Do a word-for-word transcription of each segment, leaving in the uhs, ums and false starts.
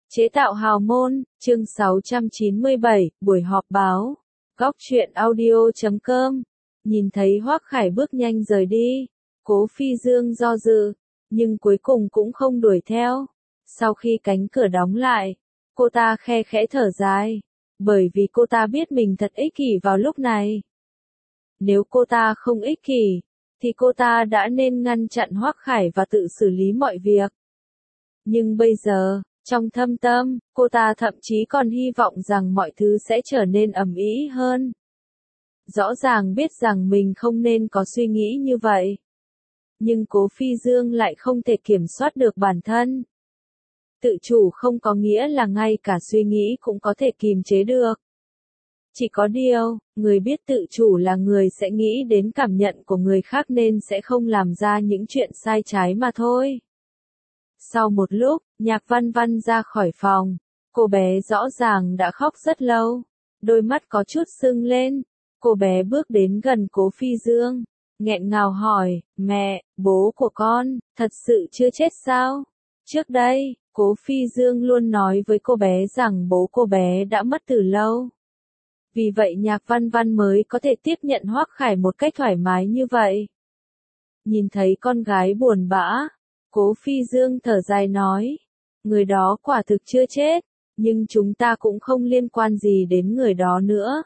Chế tạo hào môn, chương sáu trăm chín mươi bảy, buổi họp báo. Góc truyện audio chấm com. Nhìn thấy Hoắc Khải bước nhanh rời đi, Cố Phi Dương do dự, nhưng cuối cùng cũng không đuổi theo. Sau khi cánh cửa đóng lại, cô ta khe khẽ thở dài, bởi vì cô ta biết mình thật ích kỷ vào lúc này. Nếu cô ta không ích kỷ, thì cô ta đã nên ngăn chặn Hoắc Khải và tự xử lý mọi việc. Nhưng bây giờ, trong thâm tâm, cô ta thậm chí còn hy vọng rằng mọi thứ sẽ trở nên ầm ĩ hơn. Rõ ràng biết rằng mình không nên có suy nghĩ như vậy. Nhưng Cố Phi Dương lại không thể kiểm soát được bản thân. Tự chủ không có nghĩa là ngay cả suy nghĩ cũng có thể kìm chế được. Chỉ có điều, người biết tự chủ là người sẽ nghĩ đến cảm nhận của người khác nên sẽ không làm ra những chuyện sai trái mà thôi. Sau một lúc, Nhạc Văn Văn ra khỏi phòng. Cô bé rõ ràng đã khóc rất lâu. Đôi mắt có chút sưng lên. Cô bé bước đến gần Cố Phi Dương. Nghẹn ngào hỏi, mẹ, bố của con, thật sự chưa chết sao? Trước đây, Cố Phi Dương luôn nói với cô bé rằng bố cô bé đã mất từ lâu. Vì vậy Nhạc Văn Văn mới có thể tiếp nhận Hoắc Khải một cách thoải mái như vậy. Nhìn thấy con gái buồn bã, Cố Phi Dương thở dài nói, người đó quả thực chưa chết, nhưng chúng ta cũng không liên quan gì đến người đó nữa.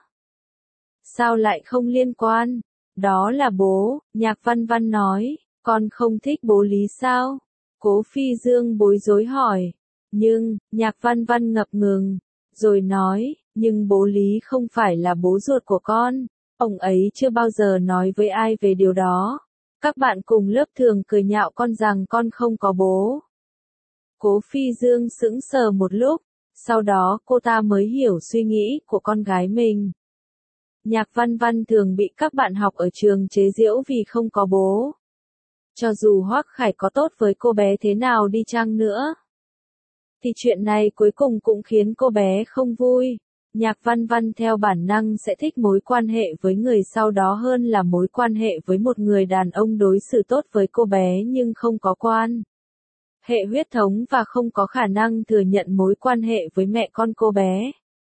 Sao lại không liên quan? Đó là bố, Nhạc Văn Văn nói, con không thích bố Lý sao? Cố Phi Dương bối rối hỏi, nhưng, Nhạc Văn Văn ngập ngừng, rồi nói, nhưng bố Lý không phải là bố ruột của con, ông ấy chưa bao giờ nói với ai về điều đó. Các bạn cùng lớp thường cười nhạo con rằng con không có bố. Cố Phi Dương sững sờ một lúc, sau đó cô ta mới hiểu suy nghĩ của con gái mình. Nhạc Văn Văn thường bị các bạn học ở trường chế giễu vì không có bố. Cho dù Hoắc Khải có tốt với cô bé thế nào đi chăng nữa, thì chuyện này cuối cùng cũng khiến cô bé không vui. Nhạc Văn Văn theo bản năng sẽ thích mối quan hệ với người sau đó hơn là mối quan hệ với một người đàn ông đối xử tốt với cô bé nhưng không có quan hệ huyết thống và không có khả năng thừa nhận mối quan hệ với mẹ con cô bé.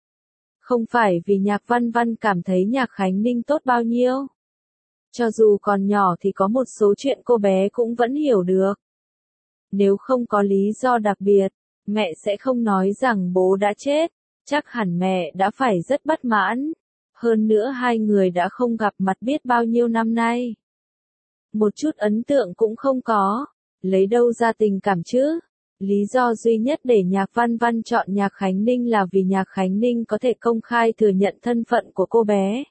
Không phải vì Nhạc Văn Văn cảm thấy Nhạc Khánh Ninh tốt bao nhiêu. Cho dù còn nhỏ thì có một số chuyện cô bé cũng vẫn hiểu được. Nếu không có lý do đặc biệt, mẹ sẽ không nói rằng bố đã chết. Chắc hẳn mẹ đã phải rất bất mãn. Hơn nữa hai người đã không gặp mặt biết bao nhiêu năm nay. Một chút ấn tượng cũng không có. Lấy đâu ra tình cảm chứ? Lý do duy nhất để Nhạc Văn Văn chọn Nhạc Khánh Ninh là vì Nhạc Khánh Ninh có thể công khai thừa nhận thân phận của cô bé.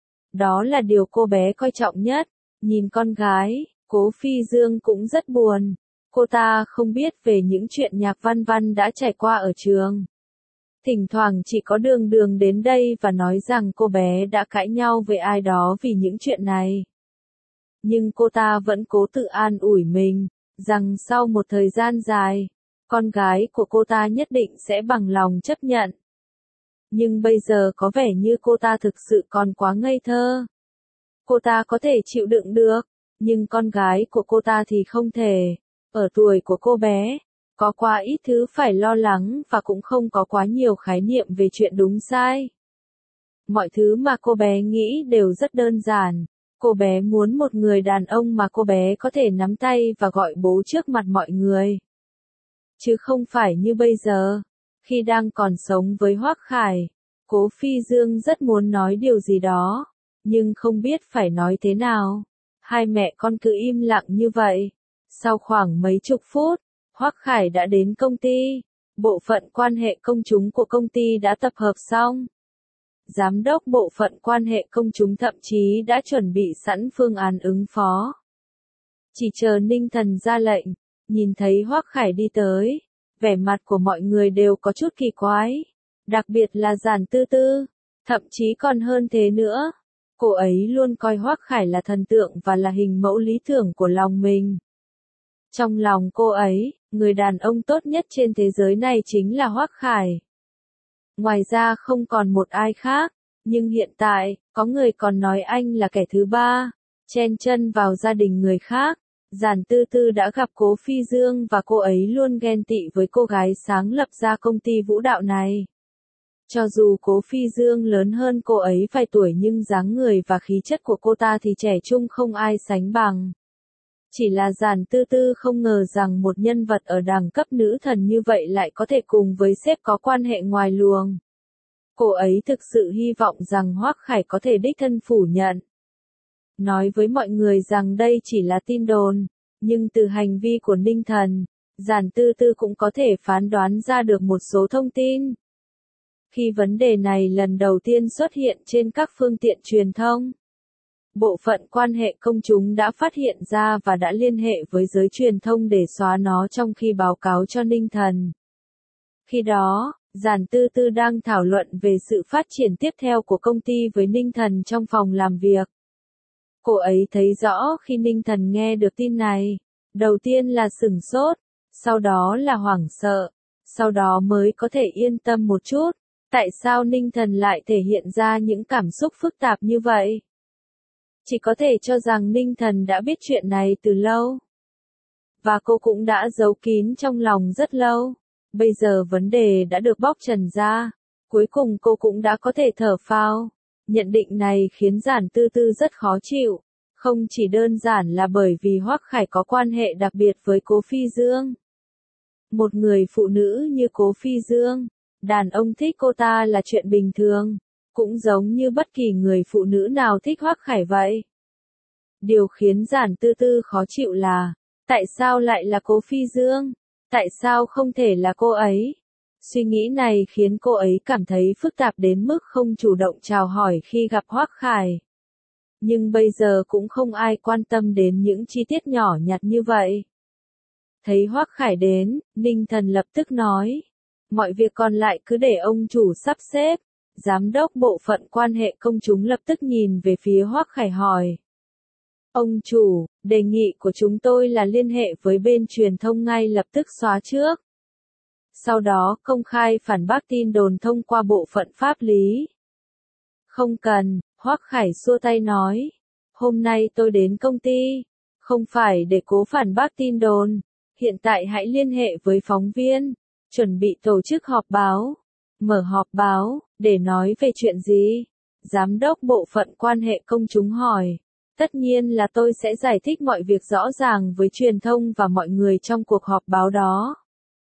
Đó là điều cô bé coi trọng nhất. Nhìn con gái, Cố Phi Dương cũng rất buồn. Cô ta không biết về những chuyện Nhạc Văn Văn đã trải qua ở trường. Thỉnh thoảng chỉ có Đường Đường đến đây và nói rằng cô bé đã cãi nhau với ai đó vì những chuyện này. Nhưng cô ta vẫn cố tự an ủi mình, rằng sau một thời gian dài, con gái của cô ta nhất định sẽ bằng lòng chấp nhận. Nhưng bây giờ có vẻ như cô ta thực sự còn quá ngây thơ. Cô ta có thể chịu đựng được, nhưng con gái của cô ta thì không thể. Ở tuổi của cô bé, có quá ít thứ phải lo lắng và cũng không có quá nhiều khái niệm về chuyện đúng sai. Mọi thứ mà cô bé nghĩ đều rất đơn giản. Cô bé muốn một người đàn ông mà cô bé có thể nắm tay và gọi bố trước mặt mọi người. Chứ không phải như bây giờ. Khi đang còn sống với Hoắc Khải, Cố Phi Dương rất muốn nói điều gì đó, nhưng không biết phải nói thế nào. Hai mẹ con cứ im lặng như vậy. Sau khoảng mấy chục phút, Hoắc Khải đã đến công ty. Bộ phận quan hệ công chúng của công ty đã tập hợp xong. Giám đốc bộ phận quan hệ công chúng thậm chí đã chuẩn bị sẵn phương án ứng phó. Chỉ chờ Ninh Thần ra lệnh, nhìn thấy Hoắc Khải đi tới, vẻ mặt của mọi người đều có chút kỳ quái. Đặc biệt là Giản Tư Tư, thậm chí còn hơn thế nữa. Cô ấy luôn coi Hoắc Khải là thần tượng và là hình mẫu lý tưởng của lòng mình. Trong lòng cô ấy, người đàn ông tốt nhất trên thế giới này chính là Hoắc Khải. Ngoài ra không còn một ai khác, nhưng hiện tại, có người còn nói anh là kẻ thứ ba, chen chân vào gia đình người khác. Giản Tư Tư đã gặp Cố Phi Dương và cô ấy luôn ghen tị với cô gái sáng lập ra công ty vũ đạo này. Cho dù Cố Phi Dương lớn hơn cô ấy vài tuổi nhưng dáng người và khí chất của cô ta thì trẻ trung không ai sánh bằng. Chỉ là Giản Tư Tư không ngờ rằng một nhân vật ở đẳng cấp nữ thần như vậy lại có thể cùng với sếp có quan hệ ngoài luồng. Cô ấy thực sự hy vọng rằng Hoắc Khải có thể đích thân phủ nhận. Nói với mọi người rằng đây chỉ là tin đồn, nhưng từ hành vi của Ninh Thần, Giản Tư Tư cũng có thể phán đoán ra được một số thông tin. Khi vấn đề này lần đầu tiên xuất hiện trên các phương tiện truyền thông, bộ phận quan hệ công chúng đã phát hiện ra và đã liên hệ với giới truyền thông để xóa nó trong khi báo cáo cho Ninh Thần. Khi đó, Giản Tư Tư đang thảo luận về sự phát triển tiếp theo của công ty với Ninh Thần trong phòng làm việc. Cô ấy thấy rõ khi Ninh Thần nghe được tin này, đầu tiên là sửng sốt, sau đó là hoảng sợ, sau đó mới có thể yên tâm một chút. Tại sao Ninh Thần lại thể hiện ra những cảm xúc phức tạp như vậy? Chỉ có thể cho rằng Ninh Thần đã biết chuyện này từ lâu. Và cô cũng đã giấu kín trong lòng rất lâu. Bây giờ vấn đề đã được bóc trần ra. Cuối cùng cô cũng đã có thể thở phào. Nhận định này khiến Giản Tư Tư rất khó chịu. Không chỉ đơn giản là bởi vì Hoắc Khải có quan hệ đặc biệt với Cố Phi Dương. Một người phụ nữ như Cố Phi Dương, đàn ông thích cô ta là chuyện bình thường, cũng giống như bất kỳ người phụ nữ nào thích Hoắc Khải vậy. Điều khiến Giản Tư Tư khó chịu là, tại sao lại là Cố Phi Dương? Tại sao không thể là cô ấy? Suy nghĩ này khiến cô ấy cảm thấy phức tạp đến mức không chủ động chào hỏi khi gặp Hoắc Khải. Nhưng bây giờ cũng không ai quan tâm đến những chi tiết nhỏ nhặt như vậy. Thấy Hoắc Khải đến, Ninh Thần lập tức nói. Mọi việc còn lại cứ để ông chủ sắp xếp. Giám đốc bộ phận quan hệ công chúng lập tức nhìn về phía Hoắc Khải hỏi. Ông chủ, đề nghị của chúng tôi là liên hệ với bên truyền thông ngay lập tức xóa trước. Sau đó công khai phản bác tin đồn thông qua bộ phận pháp lý. Không cần, Hoắc Khải xua tay nói. Hôm nay tôi đến công ty, không phải để cố phản bác tin đồn. Hiện tại hãy liên hệ với phóng viên, chuẩn bị tổ chức họp báo. Mở họp báo, để nói về chuyện gì? Giám đốc bộ phận quan hệ công chúng hỏi. Tất nhiên là tôi sẽ giải thích mọi việc rõ ràng với truyền thông và mọi người trong cuộc họp báo đó.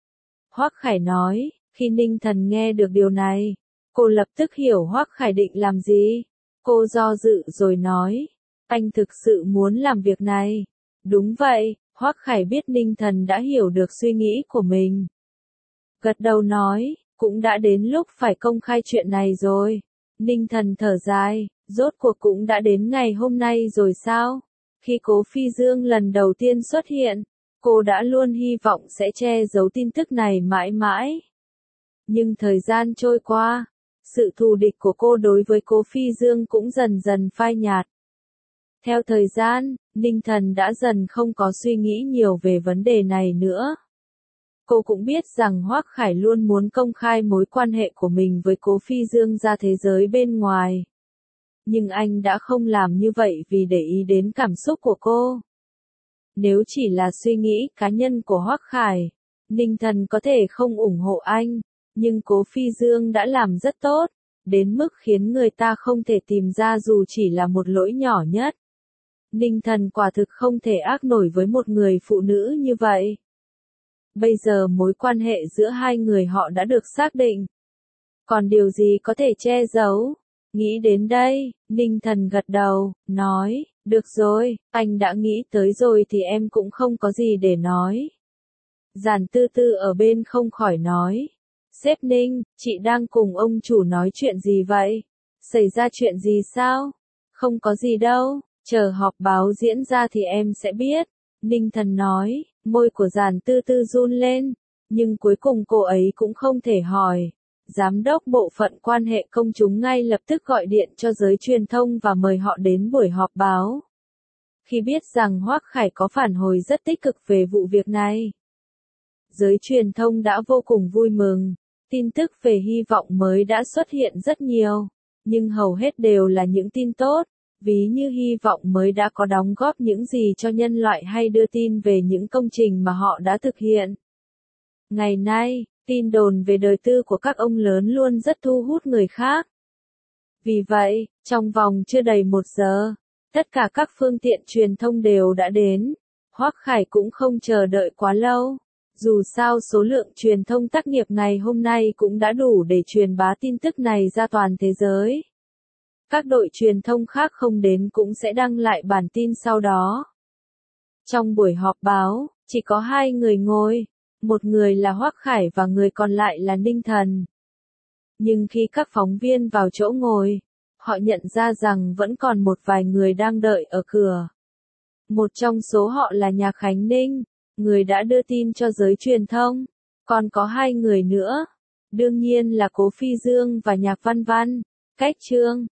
Hoắc Khải nói, khi Ninh Thần nghe được điều này, cô lập tức hiểu Hoắc Khải định làm gì. Cô do dự rồi nói, anh thực sự muốn làm việc này. Đúng vậy, Hoắc Khải biết Ninh Thần đã hiểu được suy nghĩ của mình. Gật đầu nói, cũng đã đến lúc phải công khai chuyện này rồi. Ninh Thần thở dài, rốt cuộc cũng đã đến ngày hôm nay rồi sao? Khi Cố Phi Dương lần đầu tiên xuất hiện, cô đã luôn hy vọng sẽ che giấu tin tức này mãi mãi. Nhưng thời gian trôi qua, sự thù địch của cô đối với Cố Phi Dương cũng dần dần phai nhạt. Theo thời gian, Ninh Thần đã dần không có suy nghĩ nhiều về vấn đề này nữa. Cô cũng biết rằng Hoắc Khải luôn muốn công khai mối quan hệ của mình với Cố Phi Dương ra thế giới bên ngoài. Nhưng anh đã không làm như vậy vì để ý đến cảm xúc của cô. Nếu chỉ là suy nghĩ cá nhân của Hoắc Khải, Ninh Thần có thể không ủng hộ anh, nhưng Cố Phi Dương đã làm rất tốt, đến mức khiến người ta không thể tìm ra dù chỉ là một lỗi nhỏ nhất. Ninh Thần quả thực không thể ác nổi với một người phụ nữ như vậy. Bây giờ mối quan hệ giữa hai người họ đã được xác định. Còn điều gì có thể che giấu? Nghĩ đến đây, Ninh Thần gật đầu, nói, được rồi, anh đã nghĩ tới rồi thì em cũng không có gì để nói. Giản Tư Tư ở bên không khỏi nói, sếp Ninh, chị đang cùng ông chủ nói chuyện gì vậy? Xảy ra chuyện gì sao? Không có gì đâu, chờ họp báo diễn ra thì em sẽ biết. Ninh Thần nói, môi của Giản Tư Tư run lên, nhưng cuối cùng cô ấy cũng không thể hỏi. Giám đốc bộ phận quan hệ công chúng ngay lập tức gọi điện cho giới truyền thông và mời họ đến buổi họp báo. Khi biết rằng Hoắc Khải có phản hồi rất tích cực về vụ việc này, giới truyền thông đã vô cùng vui mừng. Tin tức về hy vọng mới đã xuất hiện rất nhiều, nhưng hầu hết đều là những tin tốt. Ví như hy vọng mới đã có đóng góp những gì cho nhân loại hay đưa tin về những công trình mà họ đã thực hiện. Ngày nay, tin đồn về đời tư của các ông lớn luôn rất thu hút người khác. Vì vậy, trong vòng chưa đầy một giờ, tất cả các phương tiện truyền thông đều đã đến. Hoắc Khải cũng không chờ đợi quá lâu. Dù sao số lượng truyền thông tác nghiệp ngày hôm nay cũng đã đủ để truyền bá tin tức này ra toàn thế giới. Các đội truyền thông khác không đến cũng sẽ đăng lại bản tin sau đó. Trong buổi họp báo, chỉ có hai người ngồi, một người là Hoắc Khải và người còn lại là Ninh Thần. Nhưng khi các phóng viên vào chỗ ngồi, họ nhận ra rằng vẫn còn một vài người đang đợi ở cửa. Một trong số họ là Nhạc Khánh Ninh, người đã đưa tin cho giới truyền thông. Còn có hai người nữa, đương nhiên là Cố Phi Dương và Nhạc Văn Văn. Cách chương